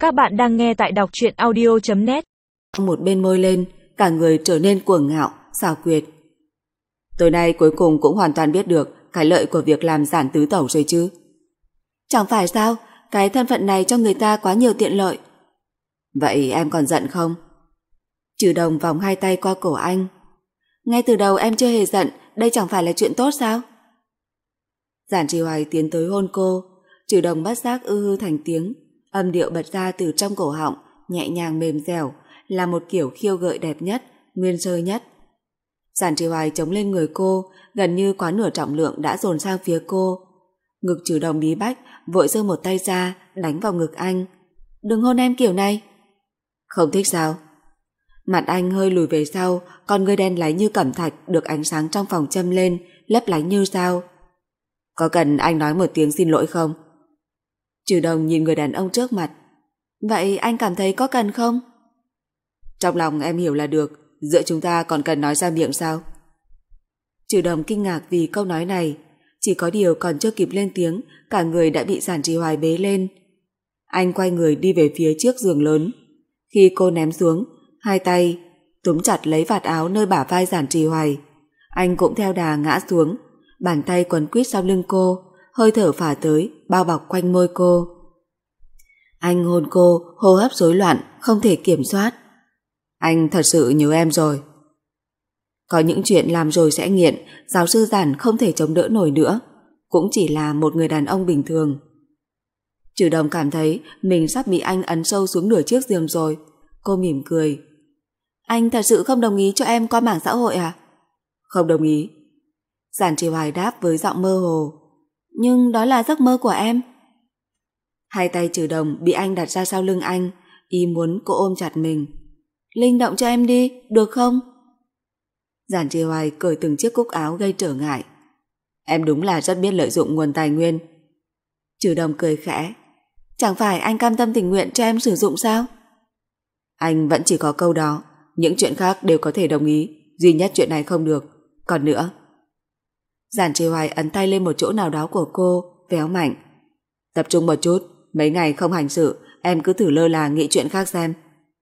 Các bạn đang nghe tại đọc truyện audio.net. Một bên môi lên, cả người trở nên cuồng ngạo, xảo quyệt. Tối nay cuối cùng cũng hoàn toàn biết được cái lợi của việc làm giản tứ tẩu rồi chứ. Chẳng phải sao, cái thân phận này cho người ta quá nhiều tiện lợi. Vậy em còn giận không? Trừ Đồng vòng hai tay qua cổ anh. Ngay từ đầu em chưa hề giận, đây chẳng phải là chuyện tốt sao? Giản Trì Hoài tiến tới hôn cô, Trừ Đồng bất giác ư hư thành tiếng, âm điệu bật ra từ trong cổ họng, nhẹ nhàng mềm dẻo, là một kiểu khiêu gợi đẹp nhất, nguyên sơ nhất. Giản Trì Hoài chống lên người cô, gần như quá nửa trọng lượng đã dồn sang phía cô. Ngực Trừ Đồng bí bách, vội giơ một tay ra, đánh vào ngực anh. Đừng hôn em kiểu này. Không thích sao? Mặt anh hơi lùi về sau, con ngươi đen láy như cẩm thạch được ánh sáng trong phòng châm lên, lấp lánh như sao. Có cần anh nói một tiếng xin lỗi không? Trừ Đồng nhìn người đàn ông trước mặt. Vậy anh cảm thấy có cần không? Trong lòng em hiểu là được, giữa chúng ta còn cần nói ra miệng sao? Trừ Đồng kinh ngạc vì câu nói này, chỉ có điều còn chưa kịp lên tiếng, cả người đã bị Giản Trì Hoài bế lên. Anh quay người đi về phía trước giường lớn. Khi cô ném xuống, hai tay túm chặt lấy vạt áo nơi bả vai Giản Trì Hoài. Anh cũng theo đà ngã xuống, bàn tay quấn quýt sau lưng cô, hơi thở phả tới, bao bọc quanh môi cô. Anh hôn cô, hô hấp rối loạn, không thể kiểm soát. Anh thật sự nhớ em rồi. Có những chuyện làm rồi sẽ nghiện, giáo sư Giản không thể chống đỡ nổi nữa, cũng chỉ là một người đàn ông bình thường. Trừ Đồng cảm thấy mình sắp bị anh ấn sâu xuống nửa chiếc giường rồi. Cô mỉm cười. Anh thật sự không đồng ý cho em qua mạng xã hội à? Không đồng ý. Giản Trì Hoài đáp với giọng mơ hồ. Nhưng đó là giấc mơ của em. Hai tay Trừ Đồng bị anh đặt ra sau lưng anh, ý muốn cô ôm chặt mình. Linh động cho em đi, được không? Giản Trì Hoài cởi từng chiếc cúc áo gây trở ngại. Em đúng là rất biết lợi dụng nguồn tài nguyên. Trừ Đồng cười khẽ. Chẳng phải anh cam tâm tình nguyện cho em sử dụng sao? Anh vẫn chỉ có câu đó, những chuyện khác đều có thể đồng ý, duy nhất chuyện này không được. Còn nữa. Giản Trì Hoài ấn tay lên một chỗ nào đó của cô, véo mạnh. Tập trung một chút, mấy ngày không hành sự, em cứ thử lơ là nghĩ chuyện khác xem.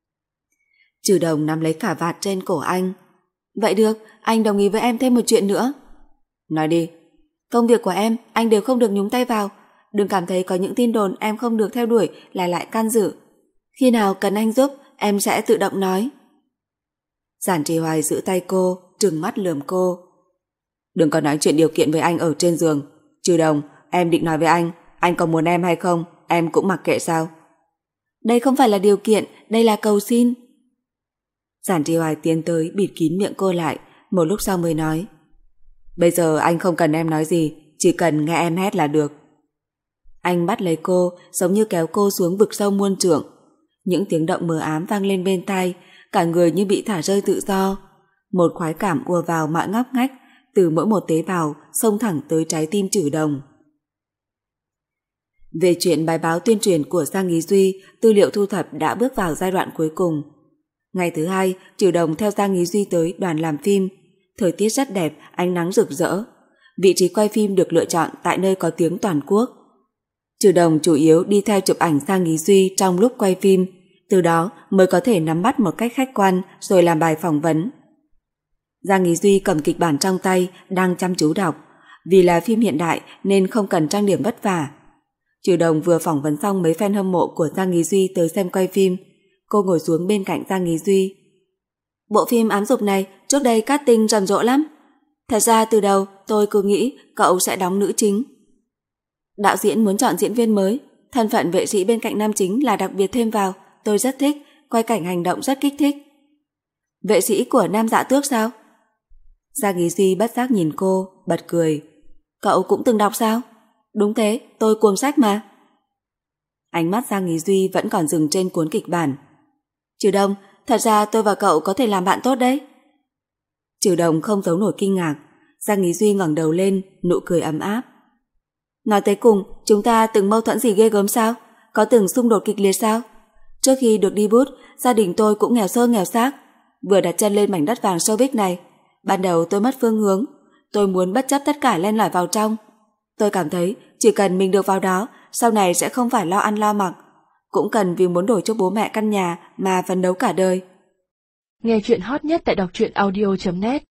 Trừ Đồng nắm lấy cả vạt trên cổ anh. Vậy được, anh đồng ý với em thêm một chuyện nữa. Nói đi. Công việc của em, anh đều không được nhúng tay vào. Đừng cảm thấy có những tin đồn em không được theo đuổi là lại can dự. Khi nào cần anh giúp, em sẽ tự động nói. Giản Trì Hoài giữ tay cô, trừng mắt lườm cô. Đừng có nói chuyện điều kiện với anh ở trên giường. Trừ Đồng, em định nói với anh có muốn em hay không, em cũng mặc kệ sao? Đây không phải là điều kiện, đây là cầu xin. Giản Trì Hoài tiến tới bịt kín miệng cô lại, một lúc sau mới nói. Bây giờ anh không cần em nói gì, chỉ cần nghe em hét là được. Anh bắt lấy cô, giống như kéo cô xuống vực sâu muôn trượng. Những tiếng động mờ ám vang lên bên tai, cả người như bị thả rơi tự do. Một khoái cảm ùa vào mọi ngóc ngách, từ mỗi một tế bào xông thẳng tới trái tim Trừ Đồng. Về chuyện bài báo tuyên truyền của Giang Ý Duy, tư liệu thu thập đã bước vào giai đoạn cuối cùng. Ngày thứ hai, Trừ Đồng theo Giang Ý Duy tới đoàn làm phim. Thời tiết rất đẹp, ánh nắng rực rỡ. Vị trí quay phim được lựa chọn tại nơi có tiếng toàn quốc. Trừ Đồng chủ yếu đi theo chụp ảnh Giang Ý Duy trong lúc quay phim, từ đó mới có thể nắm bắt một cách khách quan rồi làm bài phỏng vấn. Giang Ý Duy cầm kịch bản trong tay, đang chăm chú đọc. Vì là phim hiện đại nên không cần trang điểm vất vả. Trừ Đồng vừa phỏng vấn xong mấy fan hâm mộ của Giang Ý Duy tới xem quay phim. Cô ngồi xuống bên cạnh Giang Ý Duy. Bộ phim Ám Dục này trước đây casting rầm rộ lắm. Thật ra từ đầu tôi cứ nghĩ cậu sẽ đóng nữ chính. Đạo diễn muốn chọn diễn viên mới, thân phận vệ sĩ bên cạnh nam chính là đặc biệt thêm vào, tôi rất thích, quay cảnh hành động rất kích thích. Vệ sĩ của Nam Dạ Tước sao? Giang Ý Duy bất giác nhìn cô, bật cười. Cậu cũng từng đọc sao? Đúng thế, tôi cuồng sách mà. Ánh mắt Giang Ý Duy vẫn còn dừng trên cuốn kịch bản. Trừ Đồng, thật ra tôi và cậu có thể làm bạn tốt đấy. Trừ Đồng không giấu nổi kinh ngạc. Giang Ý Duy ngẩng đầu lên, nụ cười ấm áp. Nói tới cùng, chúng ta từng mâu thuẫn gì ghê gớm sao? Có từng xung đột kịch liệt sao? Trước khi được đi bút, gia đình tôi cũng nghèo sơ nghèo xác. Vừa đặt chân lên mảnh đất vàng showbiz này, ban đầu tôi mất phương hướng. Tôi muốn bất chấp tất cả len lỏi vào trong. Tôi cảm thấy chỉ cần mình được vào đó, sau này sẽ không phải lo ăn lo mặc. cũng cần vì muốn đổi cho bố mẹ căn nhà mà phấn đấu cả đời. Nghe chuyện hot nhất tại đọc truyện audio.net